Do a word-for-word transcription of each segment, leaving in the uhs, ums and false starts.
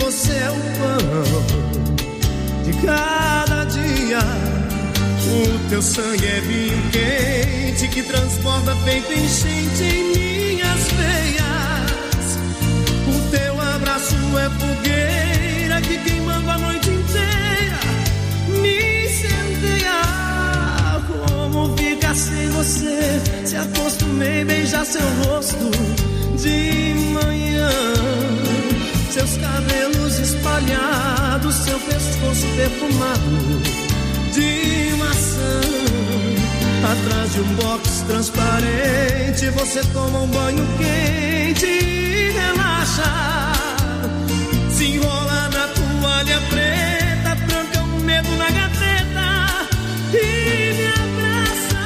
você é o pão de cada dia. O teu sangue é vinho quente que transborda feito enchente em minhas veias. O teu abraço é fogueira que queimando a noite inteira me incendeia. Como ficar sem você? Se acostumei a beijar seu rosto de manhã, seus cabelos espalhados, seu pescoço perfumado de maçã. Atrás de um box transparente você toma um banho quente e relaxa. Se enrola na toalha preta, tranca o medo na gaveta e me abraça.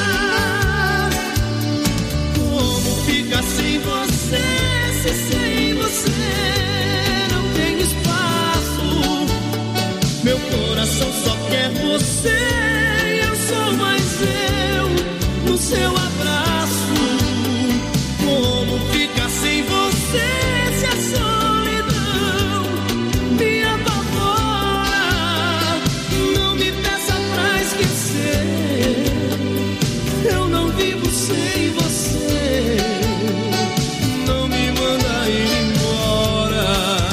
Como fica sem você? Se sem você não tem espaço, meu coração só quer você. Eu sou mais eu no seu abraço. Como fica sem você? Se a solidão me apavora, não me peça pra esquecer. Eu não vivo sem você. Não me manda ir embora.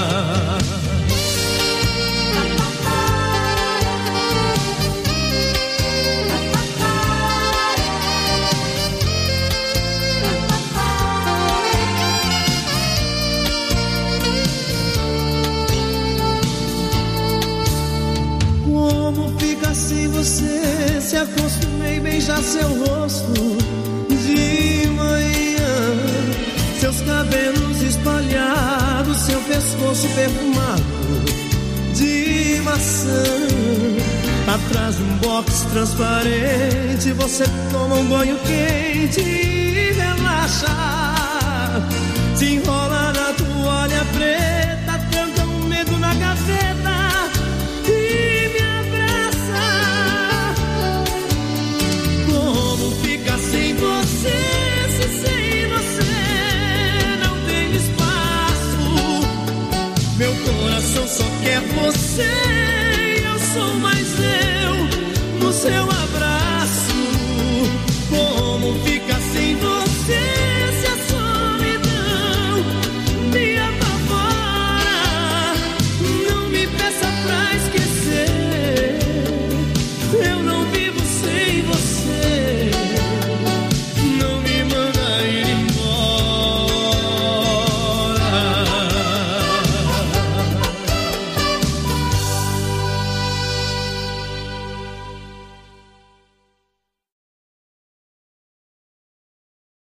Como fica sem você? Se acostumei a beijar seu rosto de manhã, seus cabelos espalhados, seu pescoço perfumado de maçã. Atrás de um box transparente você toma um banho quente e relaxa. Se enrola na toalha preta, tranca um medo na gaveta e me abraça. Como fica sem você? Se sem você não tem espaço, meu coração só quer você. Eu sou mais eu